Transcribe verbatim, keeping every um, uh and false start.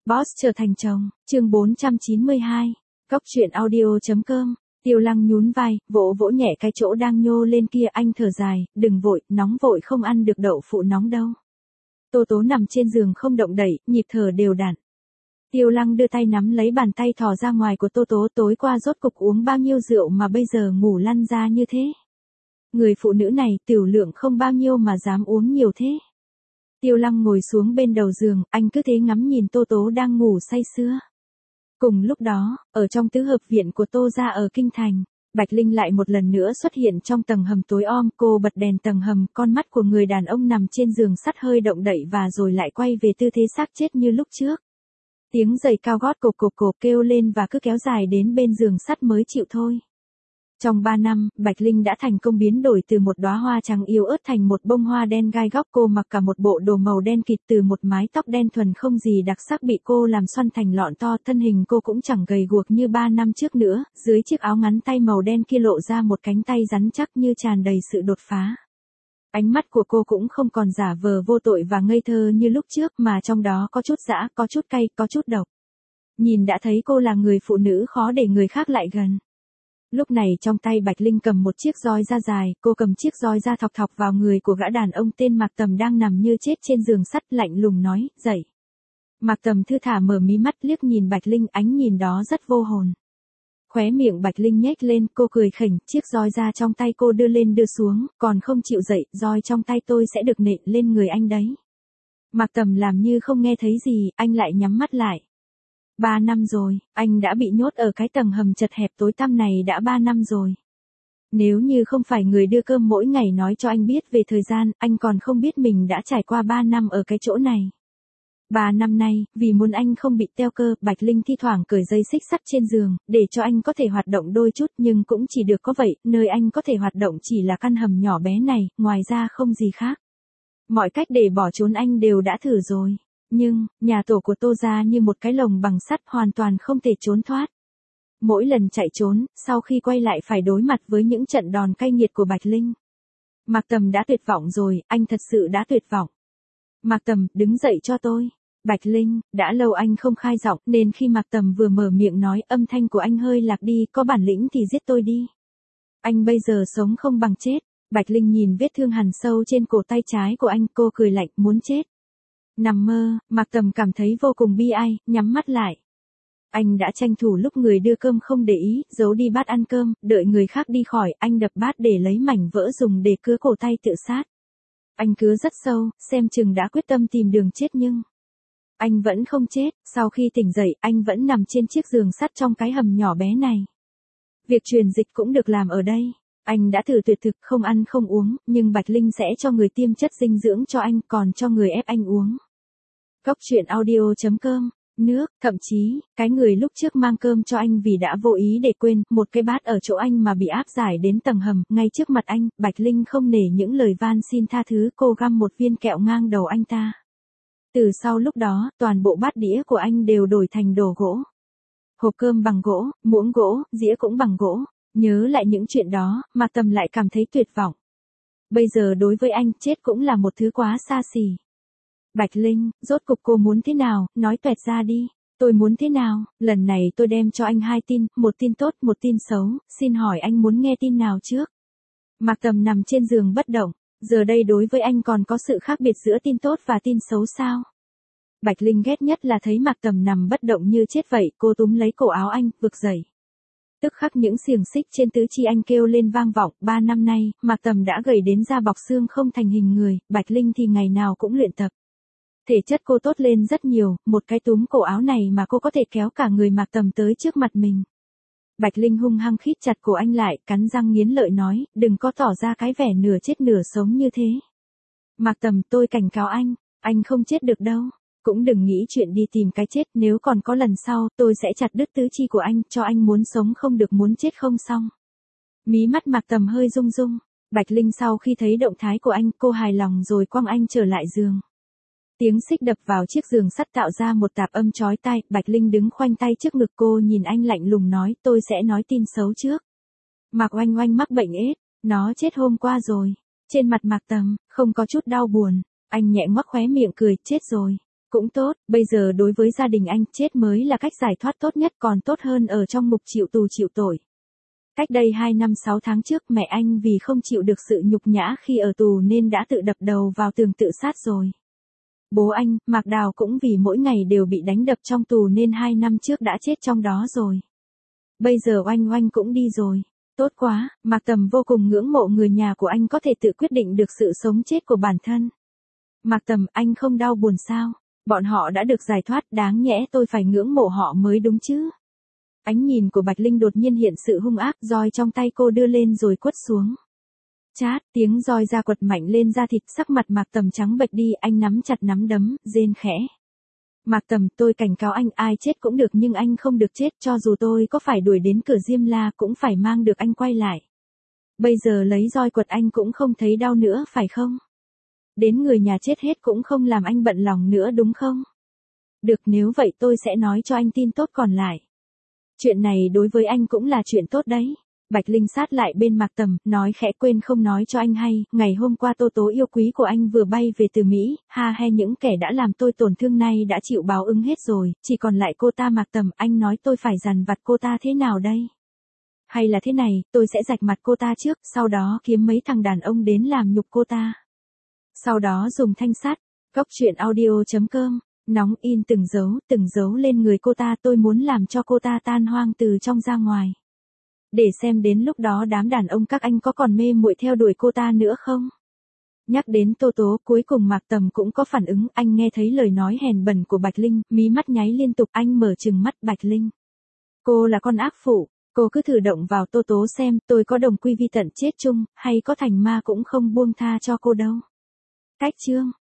Boss trở thành chồng, chương bốn trăm chín mươi hai, Cóc truyện audio.com, Tiêu Lăng nhún vai, vỗ vỗ nhẹ cái chỗ đang nhô lên kia, anh thở dài, đừng vội, nóng vội không ăn được đậu phụ nóng đâu. Tô Tố nằm trên giường không động đậy, nhịp thở đều đặn. Tiêu Lăng đưa tay nắm lấy bàn tay thò ra ngoài của Tô Tố, tối qua rốt cục uống bao nhiêu rượu mà bây giờ ngủ lăn ra như thế. Người phụ nữ này tiểu lượng không bao nhiêu mà dám uống nhiều thế. Tiêu Lăng ngồi xuống bên đầu giường, anh cứ thế ngắm nhìn Tô Tố đang ngủ say sưa. Cùng lúc đó, ở trong tứ hợp viện của Tô gia ở Kinh Thành, Bạch Linh lại một lần nữa xuất hiện trong tầng hầm tối om, cô bật đèn tầng hầm, con mắt của người đàn ông nằm trên giường sắt hơi động đậy và rồi lại quay về tư thế xác chết như lúc trước. Tiếng giày cao gót cộp cộp cộp kêu lên và cứ kéo dài đến bên giường sắt mới chịu thôi. Trong ba năm, Bạch Linh đã thành công biến đổi từ một đóa hoa trắng yếu ớt thành một bông hoa đen gai góc. Cô mặc cả một bộ đồ màu đen kịt, từ một mái tóc đen thuần không gì đặc sắc bị cô làm xoăn thành lọn to. Thân hình cô cũng chẳng gầy guộc như ba năm trước nữa, dưới chiếc áo ngắn tay màu đen kia lộ ra một cánh tay rắn chắc như tràn đầy sự đột phá. Ánh mắt của cô cũng không còn giả vờ vô tội và ngây thơ như lúc trước, mà trong đó có chút dã, có chút cay, có chút độc. Nhìn đã thấy cô là người phụ nữ khó để người khác lại gần. Lúc này trong tay Bạch Linh cầm một chiếc roi da dài, cô cầm chiếc roi da thọc thọc vào người của gã đàn ông tên Mạc Tầm đang nằm như chết trên giường sắt, lạnh lùng nói, dậy. Mạc Tầm thư thả mở mí mắt liếc nhìn Bạch Linh, ánh nhìn đó rất vô hồn. Khóe miệng Bạch Linh nhếch lên, cô cười khỉnh, chiếc roi da trong tay cô đưa lên đưa xuống, còn không chịu dậy, roi trong tay tôi sẽ được nện lên người anh đấy. Mạc Tầm làm như không nghe thấy gì, anh lại nhắm mắt lại. Ba năm rồi, anh đã bị nhốt ở cái tầng hầm chật hẹp tối tăm này đã ba năm rồi. Nếu như không phải người đưa cơm mỗi ngày nói cho anh biết về thời gian, anh còn không biết mình đã trải qua ba năm ở cái chỗ này. Ba năm nay, vì muốn anh không bị teo cơ, Bạch Linh thi thoảng cởi dây xích sắt trên giường, để cho anh có thể hoạt động đôi chút, nhưng cũng chỉ được có vậy, nơi anh có thể hoạt động chỉ là căn hầm nhỏ bé này, ngoài ra không gì khác. Mọi cách để bỏ trốn anh đều đã thử rồi. Nhưng, nhà tổ của Tô gia như một cái lồng bằng sắt, hoàn toàn không thể trốn thoát. Mỗi lần chạy trốn, sau khi quay lại phải đối mặt với những trận đòn cay nghiệt của Bạch Linh. Mạc Tầm đã tuyệt vọng rồi, anh thật sự đã tuyệt vọng. Mạc Tầm, đứng dậy cho tôi. Bạch Linh, đã lâu anh không khai giọng, nên khi Mạc Tầm vừa mở miệng nói, âm thanh của anh hơi lạc đi, có bản lĩnh thì giết tôi đi. Anh bây giờ sống không bằng chết. Bạch Linh nhìn vết thương hằn sâu trên cổ tay trái của anh, cô cười lạnh, muốn chết. Nằm mơ, Mạc Tầm cảm thấy vô cùng bi ai, nhắm mắt lại. Anh đã tranh thủ lúc người đưa cơm không để ý, giấu đi bát ăn cơm, đợi người khác đi khỏi, anh đập bát để lấy mảnh vỡ dùng để cứa cổ tay tự sát. Anh cứa rất sâu, xem chừng đã quyết tâm tìm đường chết nhưng... Anh vẫn không chết, sau khi tỉnh dậy, anh vẫn nằm trên chiếc giường sắt trong cái hầm nhỏ bé này. Việc truyền dịch cũng được làm ở đây. Anh đã thử tuyệt thực, không ăn không uống, nhưng Bạch Linh sẽ cho người tiêm chất dinh dưỡng cho anh, còn cho người ép anh uống. Cóc truyện audio.com, nước, thậm chí, cái người lúc trước mang cơm cho anh vì đã vô ý để quên, một cái bát ở chỗ anh mà bị áp giải đến tầng hầm, ngay trước mặt anh, Bạch Linh không nể những lời van xin tha thứ, cô găm một viên kẹo ngang đầu anh ta. Từ sau lúc đó, toàn bộ bát đĩa của anh đều đổi thành đồ gỗ. Hộp cơm bằng gỗ, muỗng gỗ, dĩa cũng bằng gỗ. Nhớ lại những chuyện đó, Mạc Tầm lại cảm thấy tuyệt vọng. Bây giờ đối với anh, chết cũng là một thứ quá xa xỉ. Bạch Linh, rốt cục cô muốn thế nào, nói toẹt ra đi. Tôi muốn thế nào, lần này tôi đem cho anh hai tin, một tin tốt, một tin xấu, xin hỏi anh muốn nghe tin nào trước? Mạc Tầm nằm trên giường bất động, giờ đây đối với anh còn có sự khác biệt giữa tin tốt và tin xấu sao? Bạch Linh ghét nhất là thấy Mạc Tầm nằm bất động như chết vậy, cô túm lấy cổ áo anh, vực dậy. Tức khắc những xiềng xích trên tứ chi anh kêu lên vang vọng, ba năm nay, Mạc Tầm đã gầy đến da bọc xương không thành hình người, Bạch Linh thì ngày nào cũng luyện tập. Thể chất cô tốt lên rất nhiều, một cái túm cổ áo này mà cô có thể kéo cả người Mạc Tầm tới trước mặt mình. Bạch Linh hung hăng khít chặt cổ anh lại, cắn răng nghiến lợi nói, đừng có tỏ ra cái vẻ nửa chết nửa sống như thế. Mạc Tầm, tôi cảnh cáo anh, anh không chết được đâu. Cũng đừng nghĩ chuyện đi tìm cái chết, nếu còn có lần sau, tôi sẽ chặt đứt tứ chi của anh, cho anh muốn sống không được muốn chết không xong. Mí mắt Mạc Tầm hơi rung rung. Bạch Linh sau khi thấy động thái của anh, cô hài lòng rồi quăng anh trở lại giường. Tiếng xích đập vào chiếc giường sắt tạo ra một tạp âm chói tai, Bạch Linh đứng khoanh tay trước ngực, cô nhìn anh lạnh lùng nói, tôi sẽ nói tin xấu trước. Mạc Oanh Oanh mắc bệnh ết, nó chết hôm qua rồi. Trên mặt Mạc Tầm, không có chút đau buồn, anh nhẹ ngoắc khóe miệng cười, chết rồi. Cũng tốt, bây giờ đối với gia đình anh, chết mới là cách giải thoát tốt nhất, còn tốt hơn ở trong ngục chịu tù chịu tội. Cách đây hai năm sáu tháng trước, mẹ anh vì không chịu được sự nhục nhã khi ở tù nên đã tự đập đầu vào tường tự sát rồi. Bố anh, Mạc Đào cũng vì mỗi ngày đều bị đánh đập trong tù nên hai năm trước đã chết trong đó rồi. Bây giờ Oanh Oanh cũng đi rồi. Tốt quá, Mạc Tầm vô cùng ngưỡng mộ người nhà của anh có thể tự quyết định được sự sống chết của bản thân. Mạc Tầm, anh không đau buồn sao? Bọn họ đã được giải thoát, đáng nhẽ tôi phải ngưỡng mộ họ mới đúng chứ. Ánh nhìn của Bạch Linh đột nhiên hiện sự hung ác, roi trong tay cô đưa lên rồi quất xuống. Chát, tiếng roi ra quật mạnh lên da thịt, sắc mặt Mạc Tầm trắng bệch đi, anh nắm chặt nắm đấm, rên khẽ. Mạc Tầm, tôi cảnh cáo anh, ai chết cũng được nhưng anh không được chết, cho dù tôi có phải đuổi đến cửa Diêm La cũng phải mang được anh quay lại. Bây giờ lấy roi quật anh cũng không thấy đau nữa phải không? Đến người nhà chết hết cũng không làm anh bận lòng nữa đúng không? Được, nếu vậy tôi sẽ nói cho anh tin tốt còn lại. Chuyện này đối với anh cũng là chuyện tốt đấy. Bạch Linh sát lại bên Mạc Tầm, nói khẽ, quên không nói cho anh hay, ngày hôm qua Tô Tố yêu quý của anh vừa bay về từ Mỹ, ha he, những kẻ đã làm tôi tổn thương nay đã chịu báo ứng hết rồi, chỉ còn lại cô ta. Mạc Tầm, anh nói tôi phải dằn vặt cô ta thế nào đây? Hay là thế này, tôi sẽ rạch mặt cô ta trước, sau đó kiếm mấy thằng đàn ông đến làm nhục cô ta. Sau đó dùng thanh sắt. Cóc truyện audio chấm com, nóng in từng dấu, từng dấu lên người cô ta, tôi muốn làm cho cô ta tan hoang từ trong ra ngoài. Để xem đến lúc đó đám đàn ông các anh có còn mê muội theo đuổi cô ta nữa không? Nhắc đến Tô Tố, cuối cùng Mạc Tầm cũng có phản ứng, anh nghe thấy lời nói hèn bẩn của Bạch Linh, mí mắt nháy liên tục, anh mở trừng mắt. Bạch Linh, cô là con ác phụ, cô cứ thử động vào Tô Tố xem, tôi có đồng quy vi tận chết chung, hay có thành ma cũng không buông tha cho cô đâu. Cách chương